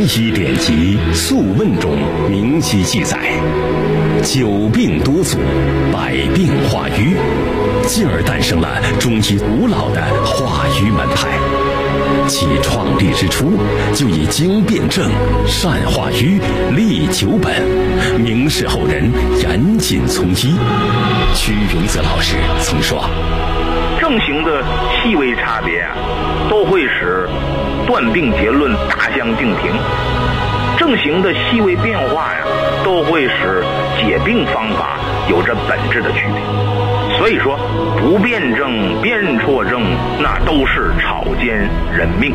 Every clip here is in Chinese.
医典籍《素问》中明晰记载，久病多阻，百病化瘀，进而诞生了中医古老的化瘀门派。其创立之初，就以经辨证、善化瘀、利久本，明示后人严谨从医。屈云泽老师曾说， 症型的细微差别都会使断病结论大相径庭，症型的细微变化都会使解病方法有着本质的区别。所以说，不辩证、辨错症，那都是草菅人命。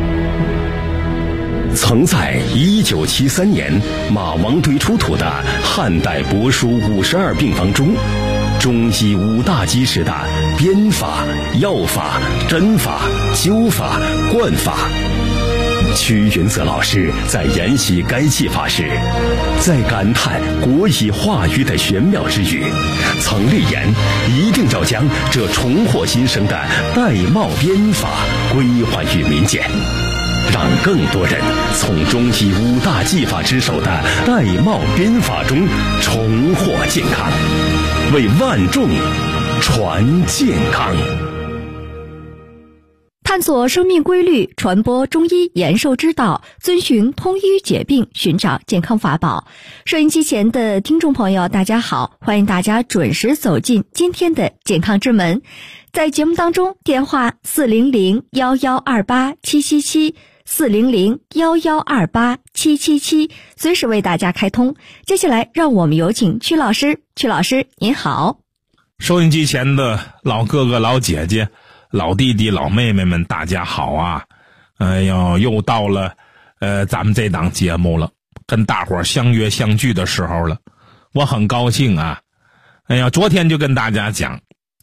曾在1973年马王堆出土的汉代帛书52病方中，中医5大基石的编法、药法、针法、灸法、灌法。屈云泽老师在研习该技法时，在感叹国医化瘀的玄妙之余，曾立言一定要将这重获新生的玳瑁编法归还于民间，让更多人从中医5大技法之首的玳瑁编法中重获健康，为万众传健康。 探索生命规律，传播中医延寿之道，遵循通医解病，寻找健康法宝。收音机前的听众朋友，大家好，欢迎大家准时走进今天的健康之门。在节目当中，电话400-1128-777 400-1128-777，随时为大家开通。接下来让我们有请曲老师。曲老师您好。 收音机前的老哥哥老姐姐，老弟弟老妹妹们，大家好啊！哎呦，又到了咱们这档节目了，跟大伙儿相约相聚的时候了，我很高兴啊！哎呀，昨天就跟大家讲，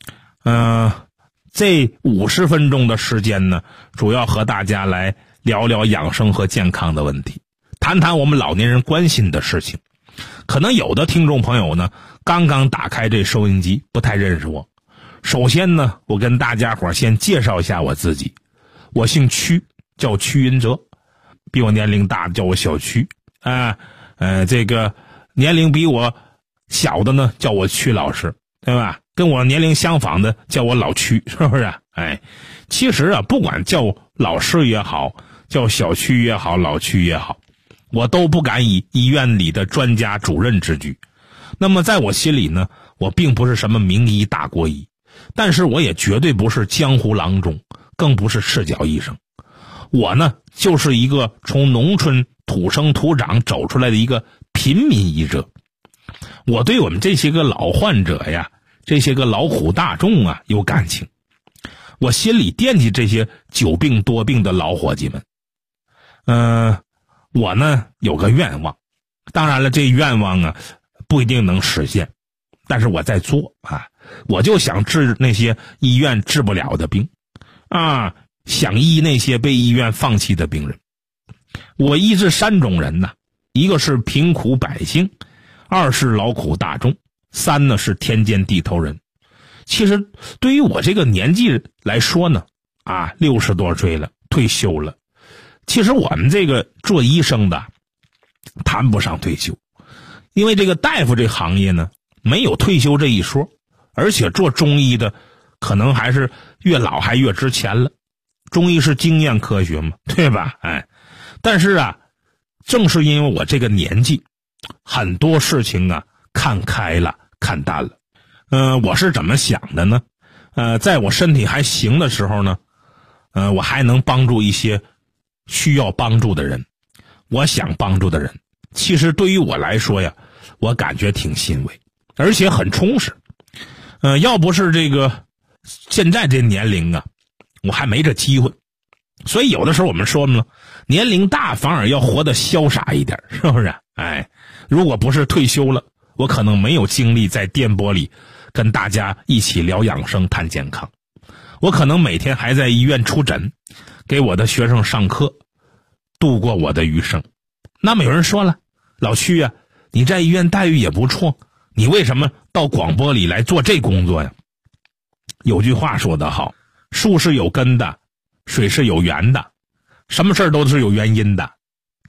这50分钟的时间呢，主要和大家来聊聊养生和健康的问题，谈谈我们老年人关心的事情。可能有的听众朋友呢，刚刚打开这收音机，不太认识我。首先呢，我跟大家伙先介绍一下我自己，我姓屈，叫屈云泽，比我年龄大叫我小屈这个年龄比我小的呢叫我屈老师，对吧？跟我年龄相仿的叫我老屈，是不是？其实啊，不管叫老师也好，叫小屈也好，老屈也好，我都不敢以医院里的专家主任之居。那么在我心里呢，我并不是什么名医大国医，但是我也绝对不是江湖郎中，更不是赤脚医生。我呢，就是一个从农村土生土长走出来的一个平民医者。我对我们这些个老患者呀，这些个劳苦大众啊有感情，我心里惦记这些久病多病的老伙计们。我呢有个愿望，当然了，这愿望啊不一定能实现，但是我在做啊。我就想治那些医院治不了的病啊，想医那些被医院放弃的病人。我医治3种人呢，一个是贫苦百姓，2是劳苦大众，3呢是天间地头人。其实对于我这个年纪来说呢，60多岁了，退休了。其实我们这个做医生的谈不上退休，因为这个大夫这行业呢没有退休这一说，而且做中医的可能还是越老还越值钱了。中医是经验科学嘛，对吧？但是啊，正是因为我这个年纪，很多事情啊看开了，看淡了。我是怎么想的呢？在我身体还行的时候呢，我还能帮助一些需要帮助的人，我想帮助的人。其实对于我来说呀，我感觉挺欣慰，而且很充实。要不是这个现在这年龄啊，我还没这机会。所以有的时候我们说呢，年龄大反而要活得潇洒一点，是不是？如果不是退休了，我可能没有精力在电波里跟大家一起聊养生谈健康，我可能每天还在医院出诊，给我的学生上课，度过我的余生。那么有人说了，老屈啊，你在医院待遇也不错，你为什么到广播里来做这工作呀？有句话说得好，树是有根的，水是有源的，什么事儿都是有原因的。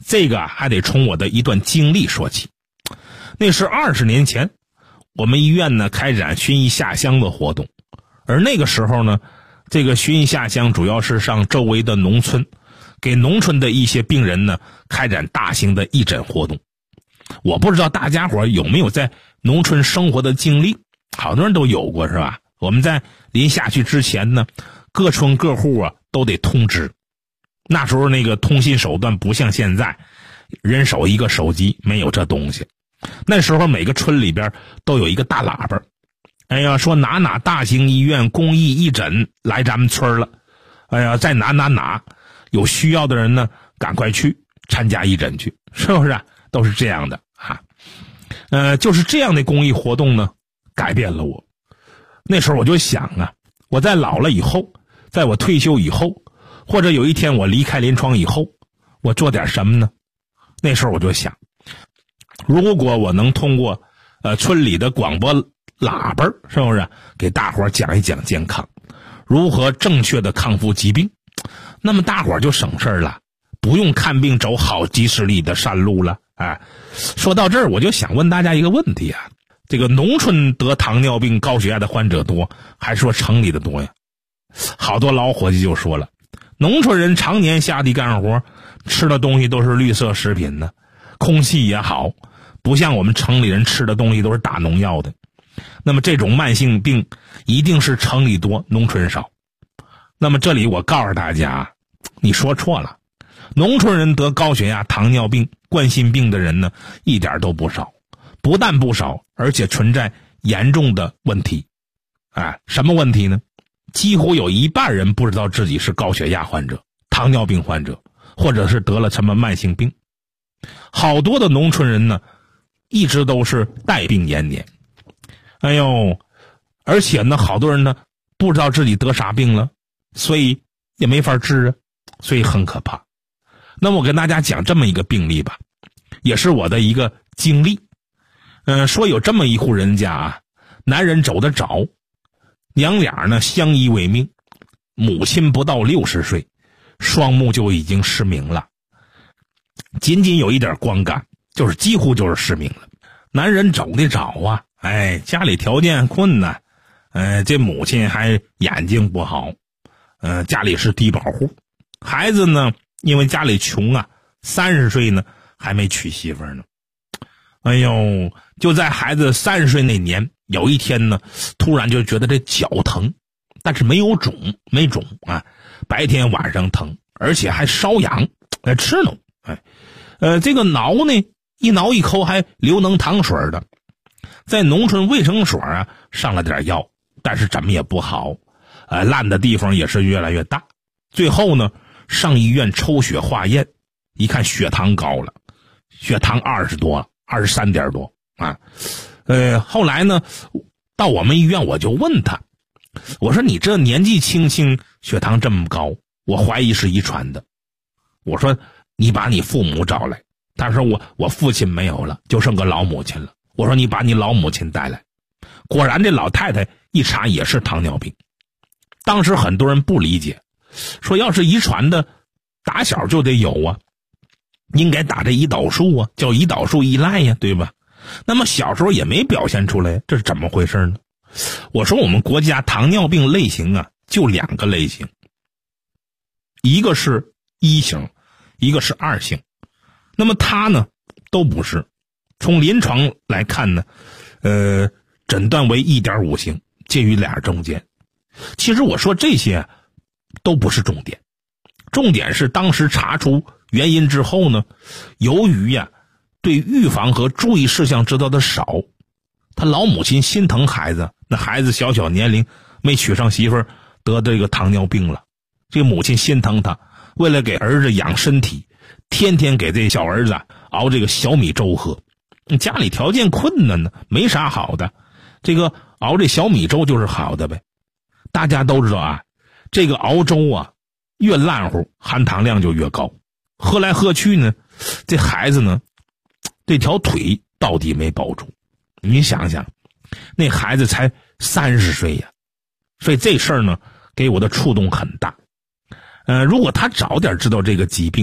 这个还得从我的一段经历说起。那是20年前，我们医院呢开展巡医下乡的活动，而那个时候呢，这个巡医下乡主要是上周围的农村，给农村的一些病人呢开展大型的义诊活动。我不知道大家伙有没有在农村生活的经历，好多人都有过是吧？我们在临下去之前呢，各村各户啊都得通知。那时候那个通信手段不像现在，人手一个手机，没有这东西。那时候每个村里边都有一个大喇叭，哎呀，说哪大型医院公益义诊来咱们村了，哎呀，在哪有需要的人呢，赶快去参加义诊去，是不是啊？都是这样的啊。就是这样的公益活动呢，改变了我。那时候我就想啊，我在老了以后，在我退休以后，或者有一天我离开临床以后，我做点什么呢？那时候我就想，如果我能通过村里的广播喇叭，是不是给大伙讲一讲健康，如何正确的康复疾病，那么大伙就省事了，不用看病走好几十里的山路了。哎，说到这儿，我就想问大家一个问题啊，这个农村得糖尿病高血压的患者多，还是说城里的多呀？好多老伙计就说了，农村人常年下地干活，吃的东西都是绿色食品呢，空气也好，不像我们城里人吃的东西都是打农药的。那么这种慢性病一定是城里多，农村少。那么这里我告诉大家，你说错了，农村人得高血压、糖尿病、冠心病的人呢，一点都不少，不但不少，而且存在严重的问题。什么问题呢？几乎有一半人不知道自己是高血压患者、糖尿病患者，或者是得了什么慢性病。好多的农村人呢，一直都是带病延年。哎呦，而且呢，好多人呢不知道自己得啥病了，所以也没法治啊，所以很可怕。那么我跟大家讲这么一个病例吧，也是我的一个经历。说有这么一户人家啊，男人走得早，娘俩呢相依为命，母亲不到60岁，双目就已经失明了，仅仅有一点光感，就是几乎就是失明了。男人走得早啊，家里条件困难，这母亲还眼睛不好，家里是低保户，孩子呢因为家里穷啊，30岁呢还没娶媳妇呢。哎呦，就在孩子30岁那年，有一天呢，突然就觉得这脚疼，但是没肿啊，白天晚上疼，而且还瘙痒，吃挠，这个挠呢，一挠一抠还流脓淌水的，在农村卫生所啊上了点药，但是怎么也不好，烂的地方也是越来越大，最后呢上医院抽血化验，一看血糖高了，血糖20多了，23点多啊。后来呢到我们医院，我就问他，我说你这年纪轻轻血糖这么高，我怀疑是遗传的。我说你把你父母找来，他说我父亲没有了，就剩个老母亲了。我说你把你老母亲带来，果然这老太太一查也是糖尿病。当时很多人不理解，说要是遗传的打小就得有啊，应该打这胰岛素啊，叫胰岛素依赖呀，对吧？那么小时候也没表现出来，这是怎么回事呢？我说我们国家糖尿病类型啊就2个类型，一个是1型，一个是2型。那么它呢都不是，从临床来看呢诊断为 1.5 型，介于俩中间。其实我说这些都不是重点，重点是当时查出原因之后呢，由于对预防和注意事项知道的少，他老母亲心疼孩子，那孩子小年龄没娶上媳妇儿，得这个糖尿病了，这个母亲心疼他，为了给儿子养身体，天天给这小儿子熬这个小米粥喝。家里条件困难呢，没啥好的，这个熬这小米粥就是好的呗。大家都知道啊，这个熬粥啊越烂乎含糖量就越高，喝来喝去呢，这孩子呢这条腿到底没保住。你想想，那孩子才30岁呀，所以这事儿呢给我的触动很大。如果他早点知道这个疾病，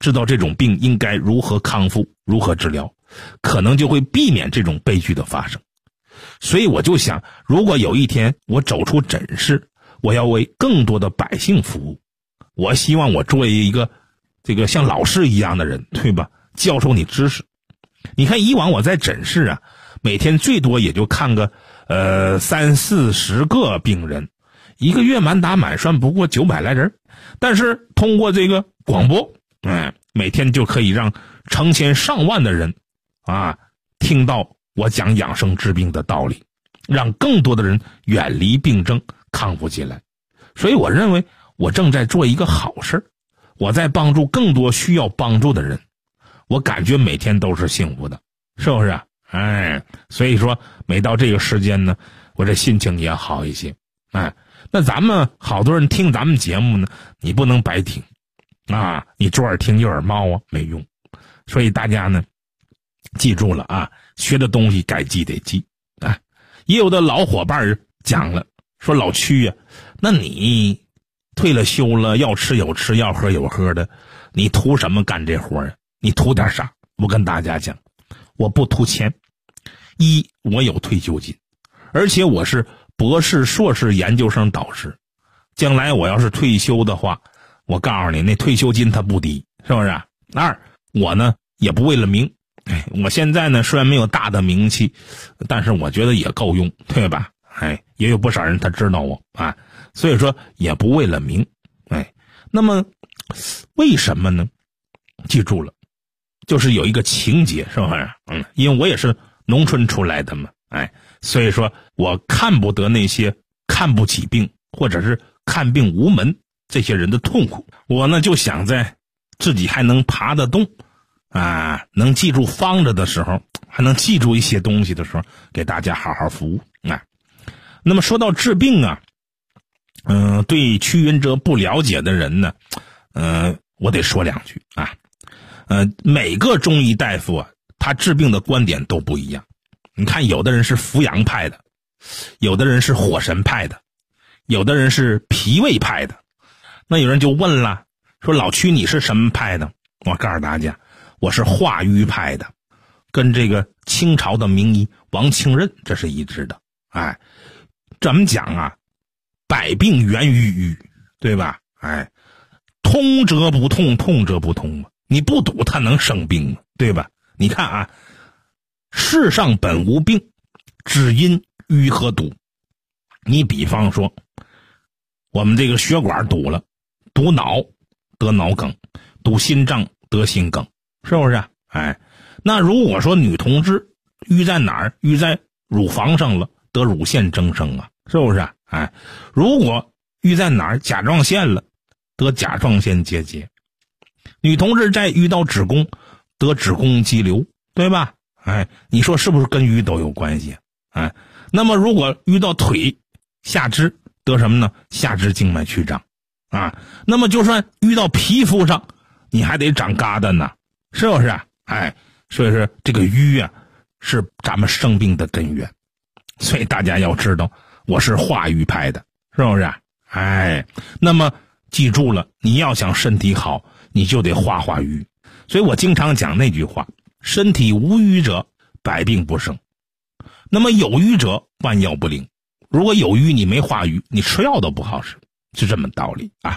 知道这种病应该如何康复，如何治疗，可能就会避免这种悲剧的发生。所以我就想，如果有一天我走出诊室，我要为更多的百姓服务，我希望我作为一个这个像老师一样的人，对吧？教授你知识。你看以往我在诊室啊，每天最多也就看个30-40个病人，一个月满打满算不过900来人。但是通过这个广播，每天就可以让成千上万的人啊听到我讲养生治病的道理，让更多的人远离病症，康复起来。所以我认为我正在做一个好事，我在帮助更多需要帮助的人，我感觉每天都是幸福的，是不是啊？所以说每到这个时间呢，我这心情也好一些。那咱们好多人听咱们节目呢，你不能白听啊，你左耳听右耳冒啊，没用。所以大家呢记住了啊，学的东西该记得记啊。也有的老伙伴讲了，说老曲呀，那你退了休了，要吃有吃，要喝有喝的，你图什么干这活啊？你图点啥？我跟大家讲，我不图钱。一，我有退休金，而且我是博士、硕士、研究生导师。将来我要是退休的话，我告诉你，那退休金它不低，是不是啊？二，我呢也不为了名。我现在呢虽然没有大的名气，但是我觉得也够用，对吧？也有不少人他知道我啊，所以说也不为了名。那么为什么呢？记住了，就是有一个情节，是不是？因为我也是农村出来的嘛，所以说我看不得那些看不起病或者是看病无门这些人的痛苦。我呢就想在自己还能爬得动啊，能记住方子的时候，还能记住一些东西的时候，给大家好好服务啊。那么说到治病啊，对屈云哲不了解的人呢，我得说两句啊。每个中医大夫啊，他治病的观点都不一样。你看，有的人是扶阳派的，有的人是火神派的，有的人是脾胃派的。那有人就问了，说老屈你是什么派的？我告诉大家，我是化瘀派的，跟这个清朝的名医王清任这是一致的。怎么讲啊？百病源于瘀，对吧？通则不痛，痛则不通嘛。你不堵它能生病吗？对吧？你看啊，世上本无病，只因瘀和堵。你比方说，我们这个血管堵了，堵脑得脑梗，堵心脏得心梗，是不是啊？那如果说女同志瘀在哪儿？瘀在乳房上了，得乳腺增生啊，是不是啊？如果瘀在哪儿？甲状腺了，得甲状腺结节。女同志再遇到子宫，得子宫肌瘤，对吧？你说是不是跟瘀都有关系？那么如果遇到腿下肢，得什么呢？下肢静脉曲张啊。那么就算遇到皮肤上，你还得长疙瘩呢，是不是啊？所以说这个瘀啊，是咱们生病的根源。所以大家要知道，我是化瘀派的，是不是啊？那么记住了，你要想身体好，你就得化瘀。所以我经常讲那句话，身体无瘀者，百病不生。那么有瘀者，万药不灵。如果有瘀你没化瘀，你吃药都不好使，是这么道理啊。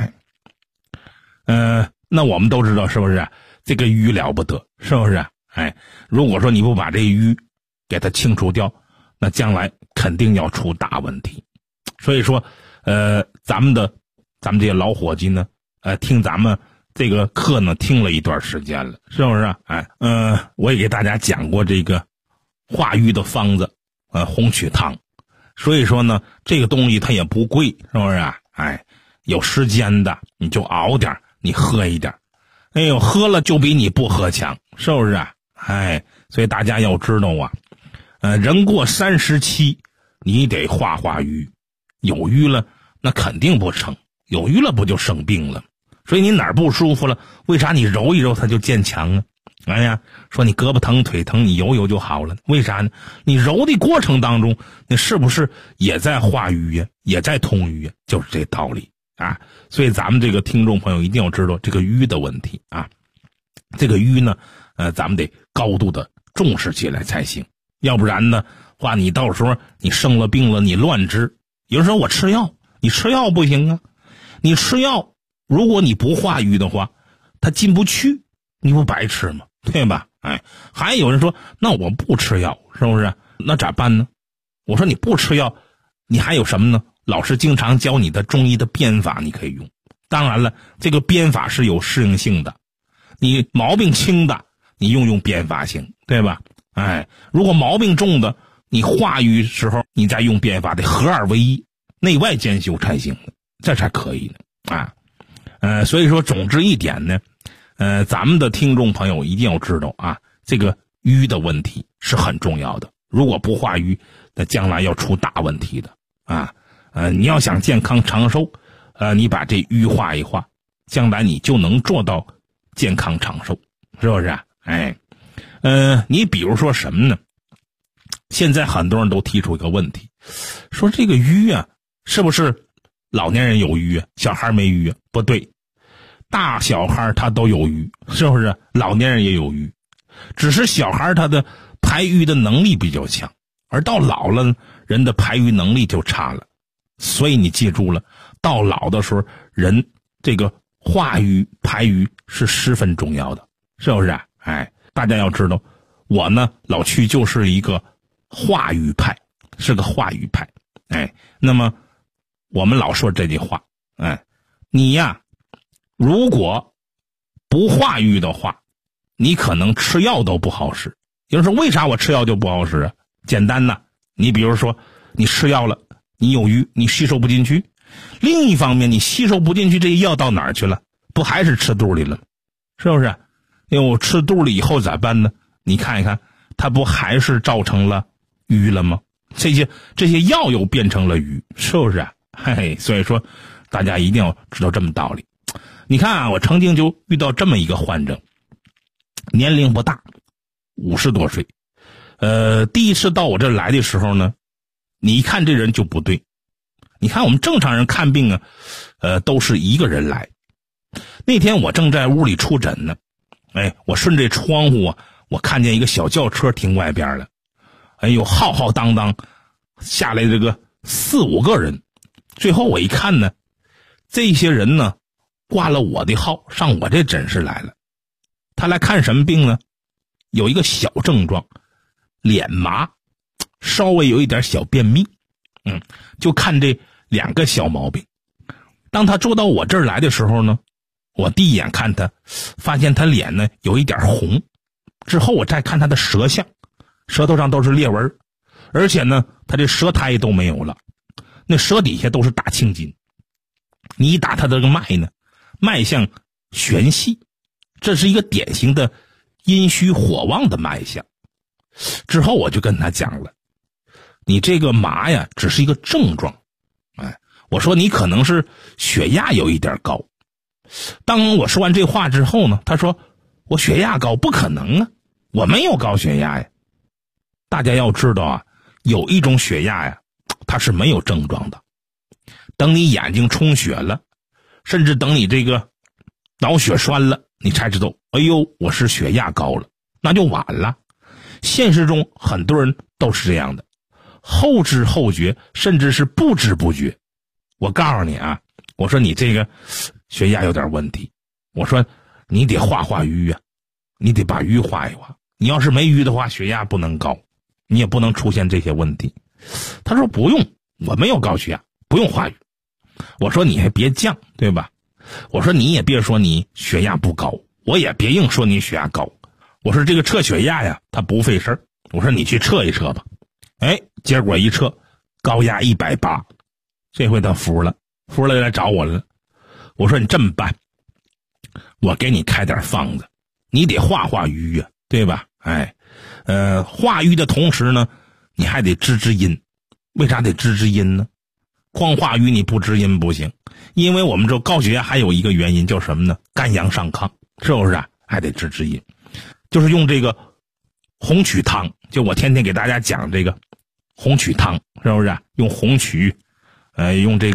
那我们都知道，是不是这个瘀了不得，是不是？如果说你不把这瘀给它清除掉，那将来肯定要出大问题。所以说咱们这些老伙计呢，听咱们这个课呢听了一段时间了，是不是？我也给大家讲过这个化瘀的方子，红曲汤。所以说呢，这个东西它也不贵，是不是？有时间的你就熬点，你喝一点。喝了就比你不喝强，是不是？所以大家要知道啊，人过37，你得化瘀。有瘀了，那肯定不成。有瘀了不就生病了？所以你哪儿不舒服了，为啥你揉一揉它就渐强啊？说你胳膊疼腿疼，你揉揉就好了，为啥呢？你揉的过程当中，你是不是也在化瘀呀，也在通瘀呀？就是这道理啊。所以咱们这个听众朋友一定要知道这个瘀的问题啊。这个瘀呢，咱们得高度的重视起来才行，要不然呢话，你到时候你生了病了，你乱治。有人说我吃药，你吃药不行啊，你吃药如果你不化瘀的话，它进不去，你不白吃吗？对吧？哎，还有人说那我不吃药，是不是？那咋办呢？我说你不吃药，你还有什么呢？老师经常教你的中医的鞭法你可以用，当然了，这个鞭法是有适应性的，你毛病轻的你用鞭法行，对吧？哎，如果毛病重的，你化瘀时候你再用鞭法，得合二为一，内外兼修才行，这才可以呢啊。所以说总之一点呢，咱们的听众朋友一定要知道啊，这个瘀的问题是很重要的，如果不化瘀，那将来要出大问题的啊。你要想健康长寿，你把这瘀化一化，将来你就能做到健康长寿，是不是啊？哎，你比如说什么呢？现在很多人都提出一个问题，说这个瘀啊，是不是老年人有瘀啊，小孩没瘀啊？不对，大小孩他都有瘀，是不是？老年人也有瘀，只是小孩他的排瘀的能力比较强，而到老了人的排瘀能力就差了。所以你记住了，到老的时候人这个化瘀排瘀是十分重要的，是不是啊？哎，大家要知道，我呢老曲就是一个化瘀派，是个化瘀派。哎，那么我们老说这句话，哎，你呀如果不化瘀的话，你可能吃药都不好使。有人说为啥我吃药就不好使啊？简单呐，你比如说你吃药了，你有瘀，你吸收不进去，另一方面你吸收不进去，这些药到哪儿去了？不还是吃肚里了，是不是？因为我吃肚里以后咋办呢？你看一看，它不还是造成了瘀了吗？这些药又变成了瘀，是不是啊？嘿，所以说大家一定要知道这么道理。你看啊，我曾经就遇到这么一个患者，年龄不大，50多岁，第一次到我这来的时候呢，你一看这人就不对。你看我们正常人看病啊，都是一个人来。那天我正在屋里出诊呢，哎，我顺着窗户啊，我看见一个小轿车停外边了，哎呦，浩浩荡荡下来这个4、5个人。最后我一看呢，这些人呢挂了我的号上我这诊室来了。他来看什么病呢？有一个小症状，脸麻，稍微有一点小便秘，就看这2个小毛病。当他坐到我这儿来的时候呢，我第一眼看他，发现他脸呢有一点红，之后我再看他的舌象，舌头上都是裂纹，而且呢他这舌苔都没有了，那舌底下都是大青筋。你一打他这个脉呢，脉象弦细，这是一个典型的阴虚火旺的脉象。之后我就跟他讲了，你这个麻呀只是一个症状，哎，我说你可能是血压有一点高。当我说完这话之后呢，他说我血压高不可能啊，我没有高血压呀。大家要知道啊，有一种血压呀，它是没有症状的，等你眼睛充血了，甚至等你这个脑血栓了，你才知道，哎呦，我是血压高了，那就晚了。现实中很多人都是这样的，后知后觉，甚至是不知不觉。我告诉你啊，我说你这个血压有点问题，我说你得化瘀啊，你得把瘀化一化。你要是没瘀的话，血压不能高，你也不能出现这些问题。他说不用，我没有高血压，不用化瘀。我说你还别犟，对吧？我说你也别说你血压不高，我也别硬说你血压高。我说这个测血压呀，它不费事儿。我说你去测一测吧。哎，结果一测，高压180。这回他服了来找我了。我说你这么办，我给你开点方子，你得化瘀啊，对吧？哎，化瘀的同时呢，你还得治阴。为啥得治阴呢？光化瘀你不治阴不行，因为我们这高血压还有一个原因叫什么呢？肝阳上亢，是不是啊？还得治阴，就是用这个红曲汤，就我天天给大家讲这个红曲汤，是不是啊？用红曲，用这个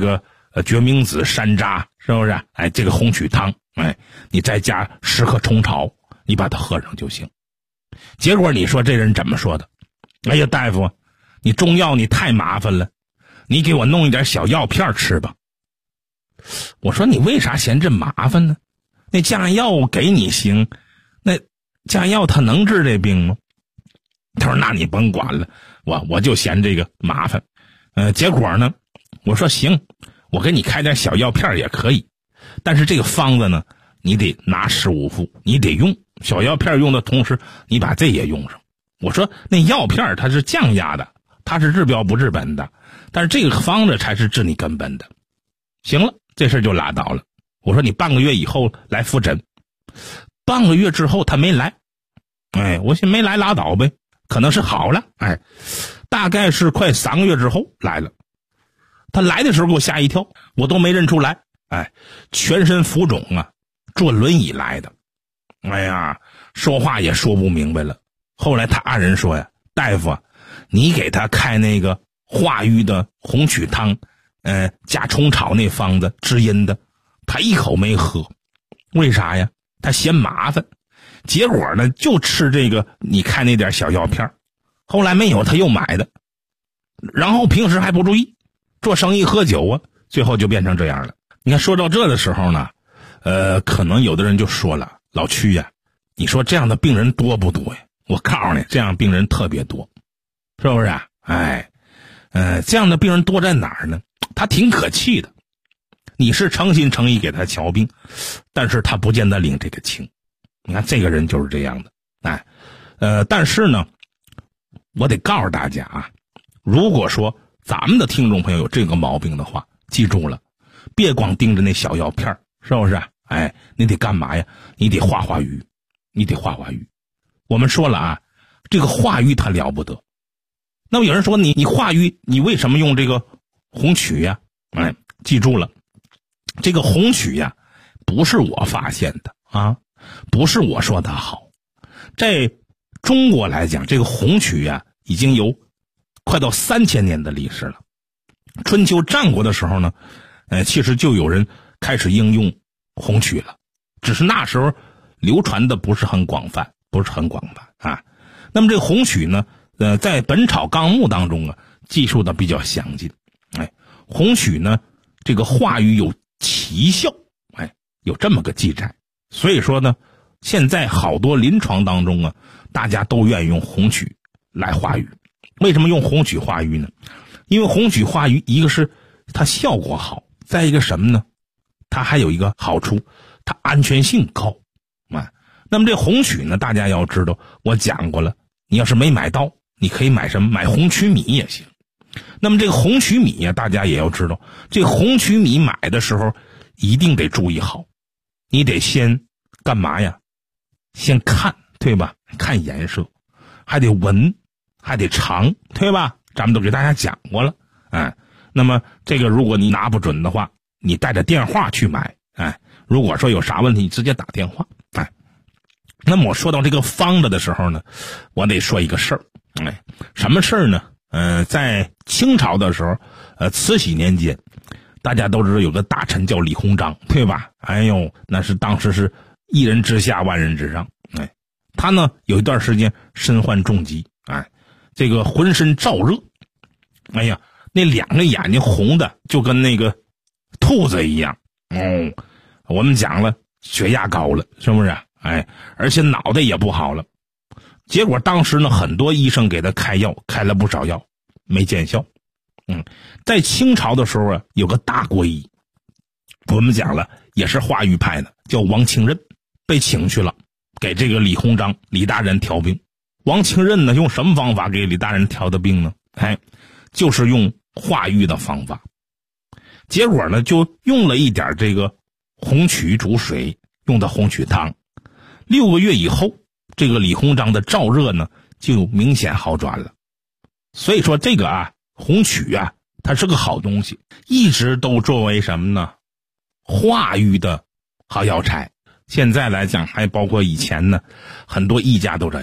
决明子、山楂，是不是？哎，这个红曲汤，哎，你再加10克虫草，你把它喝上就行。结果你说这人怎么说的？哎呀，大夫，你中药你太麻烦了，你给我弄一点小药片吃吧。我说你为啥嫌这麻烦呢？那降压药给你行，那降压药它能治这病吗？他说那你甭管了，我就嫌这个麻烦。结果呢，我说行，我给你开点小药片也可以，但是这个方子呢，你得拿15副，你得用小药片用的同时，你把这也用上。我说那药片它是降压的，它是治标不治本的，但是这个方子才是治你根本的。行了，这事就拉倒了。我说你半个月以后来复诊，半个月之后他没来，哎，我寻没来拉倒呗，可能是好了，哎，大概是快3个月之后来了。他来的时候给我吓一跳，我都没认出来，哎，全身浮肿啊，坐轮椅来的，哎呀，说话也说不明白了。后来他按人说呀，大夫啊，你给他开那个化瘀的红曲汤，加虫草那方子治阴的，他一口没喝，为啥呀？他嫌麻烦。结果呢，就吃这个你开那点小药片，后来没有他又买的，然后平时还不注意，做生意喝酒啊，最后就变成这样了。你看说到这的时候呢，可能有的人就说了，老曲呀，你说这样的病人多不多呀？我告诉你，这样病人特别多，是不是啊？哎，这样的病人多在哪儿呢？他挺可气的，你是诚心诚意给他瞧病，但是他不见得领这个情。你看这个人就是这样的，哎，但是呢，我得告诉大家啊，如果说咱们的听众朋友有这个毛病的话，记住了，别光盯着那小药片，是不是？哎，你得干嘛呀？你得化化瘀，你得化化瘀。我们说了啊，这个化瘀它了不得。那么有人说你化瘀，你为什么用这个红曲呀？哎，记住了，这个红曲呀，不是我发现的啊，不是我说它好。在中国来讲，这个红曲呀，已经有快到3000年的历史了。春秋战国的时候呢，其实就有人开始应用红曲了，只是那时候流传的不是很广泛啊。那么这个红曲呢，在《本草纲目》当中啊，记述的比较详尽。哎，红曲呢，这个化瘀有奇效，哎，有这么个记载。所以说呢，现在好多临床当中啊，大家都愿意用红曲来化瘀。为什么用红曲化瘀呢？因为红曲化瘀，一个是它效果好，再一个什么呢？它还有一个好处，它安全性高。那么这红曲呢，大家要知道，我讲过了，你要是没买到，你可以买什么？买红曲米也行。那么这个红曲米呀，大家也要知道，这红曲米买的时候一定得注意好，你得先干嘛呀？先看，对吧？看颜色，还得闻，还得尝，对吧？咱们都给大家讲过了，哎。那么这个如果你拿不准的话，你带着电话去买，哎。如果说有啥问题，你直接打电话，哎。那么我说到这个方子的时候呢，我得说一个事儿，哎，什么事儿呢？在清朝的时候，慈禧年间，大家都知道有个大臣叫李鸿章，对吧？哎呦，那是当时是一人之下万人之上，哎，他呢有一段时间身患重疾，哎，这个浑身燥热，哎呀，那2个眼睛红的就跟那个兔子一样，我们讲了血压高了，是不是？哎，而且脑袋也不好了。结果当时呢，很多医生给他开药，开了不少药，没见效。在清朝的时候啊，有个大国医，我们讲了，也是化瘀派的，叫王清任，被请去了，给这个李鸿章李大人调病。王清任呢，用什么方法给李大人调的病呢？哎，就是用化瘀的方法。结果呢，就用了一点这个红曲煮水，用的红曲汤。6个月以后，这个李鸿章的燥热呢就明显好转了。所以说这个啊，红曲啊，它是个好东西，一直都作为什么呢？化瘀的好药材。现在来讲，还包括以前呢，很多医家都在用。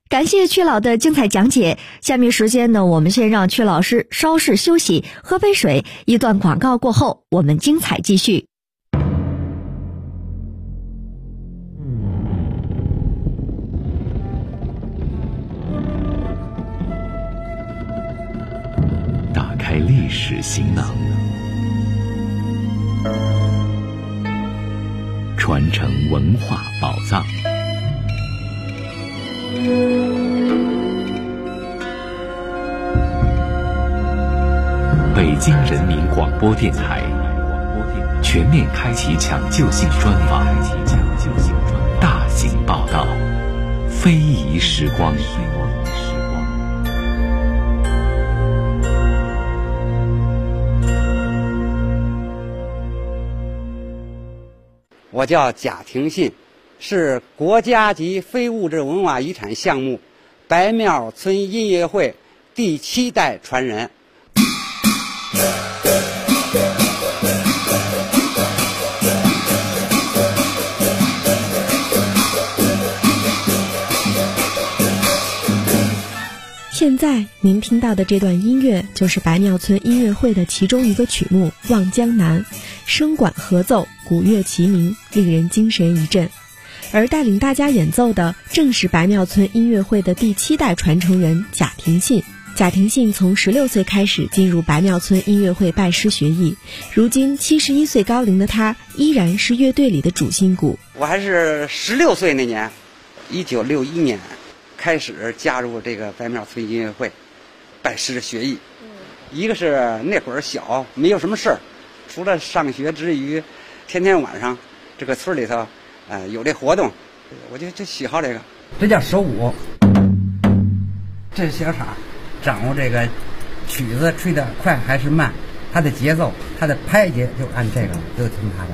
感谢曲老的精彩讲解。下面时间呢，我们先让曲老师稍事休息，喝杯水。一段广告过后，我们精彩继续。 打开历史行囊，传承文化宝藏。北京人民广播电台全面开启抢救性专访，大型报道，非遗时光。 我叫贾廷信，是国家级非物质文化遗产项目白庙村音乐会第7代传人。 现在您听到的这段音乐就是白庙村音乐会的其中一个曲目《望江南》，声管合奏，鼓乐齐鸣，令人精神一振。而带领大家演奏的正是白庙村音乐会的第7代传承人贾廷信。贾廷信从16岁开始进入白庙村音乐会拜师学艺，如今71岁高龄的他依然是乐队里的主心骨。 我还是16岁那年，1961年开始加入这个白庙村音乐会，拜师学艺。一个是那会儿小，没有什么事儿，除了上学之余，天天晚上这个村里头，有这活动，我就喜好这个。这叫手鼓，这是小叉，掌握这个曲子吹得快还是慢，它的节奏，它的拍节就按这个，就听它的。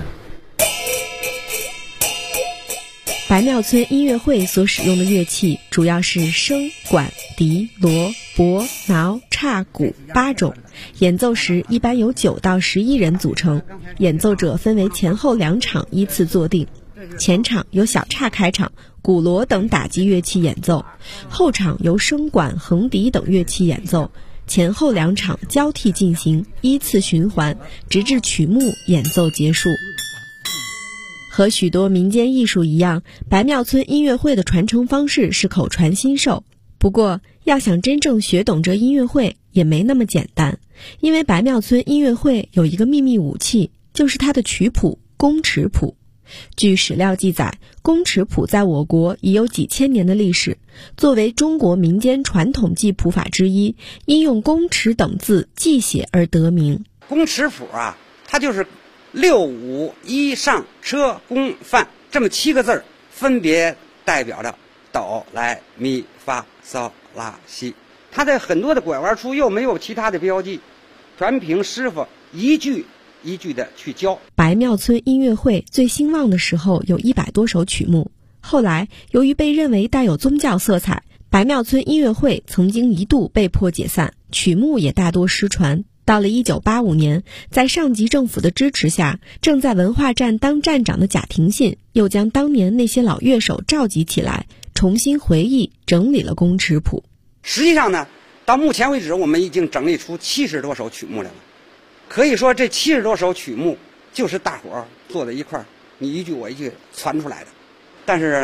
白庙村音乐会所使用的乐器主要是笙、管、笛、锣、钹、挠、叉、鼓8种，演奏时一般由9到11人组成，演奏者分为前后2场依次坐定，前场由小叉开场，鼓锣等打击乐器演奏，后场由笙管、横笛等乐器演奏，前后2场交替进行，依次循环，直至曲目演奏结束。和许多民间艺术一样，白庙村音乐会的传承方式是口传心授。不过，要想真正学懂这音乐会也没那么简单，因为白庙村音乐会有一个秘密武器，就是它的曲谱宫尺谱。据史料记载，宫尺谱在我国已有几千年的历史，作为中国民间传统记谱法之一，因用宫尺等字记写而得名。 宫尺谱啊，它就是6、5、1上车宫范这么7个字，分别代表着哆来咪发嗦拉西。它在很多的拐弯处又没有其他的标记，全凭师傅一句一句的去教。 白庙村音乐会最兴旺的时候有100多首曲目，后来由于被认为带有宗教色彩，白庙村音乐会曾经一度被迫解散，曲目也大多失传。到了1985年，在上级政府的支持下，正在文化站当站长的贾廷信又将当年那些老乐手召集起来，重新回忆整理了宫尺谱。 实际上呢，到目前为止我们已经整理出70多首曲目来了。可以说这70多首曲目就是大伙儿坐在一块儿，你一句我一句传出来的。但是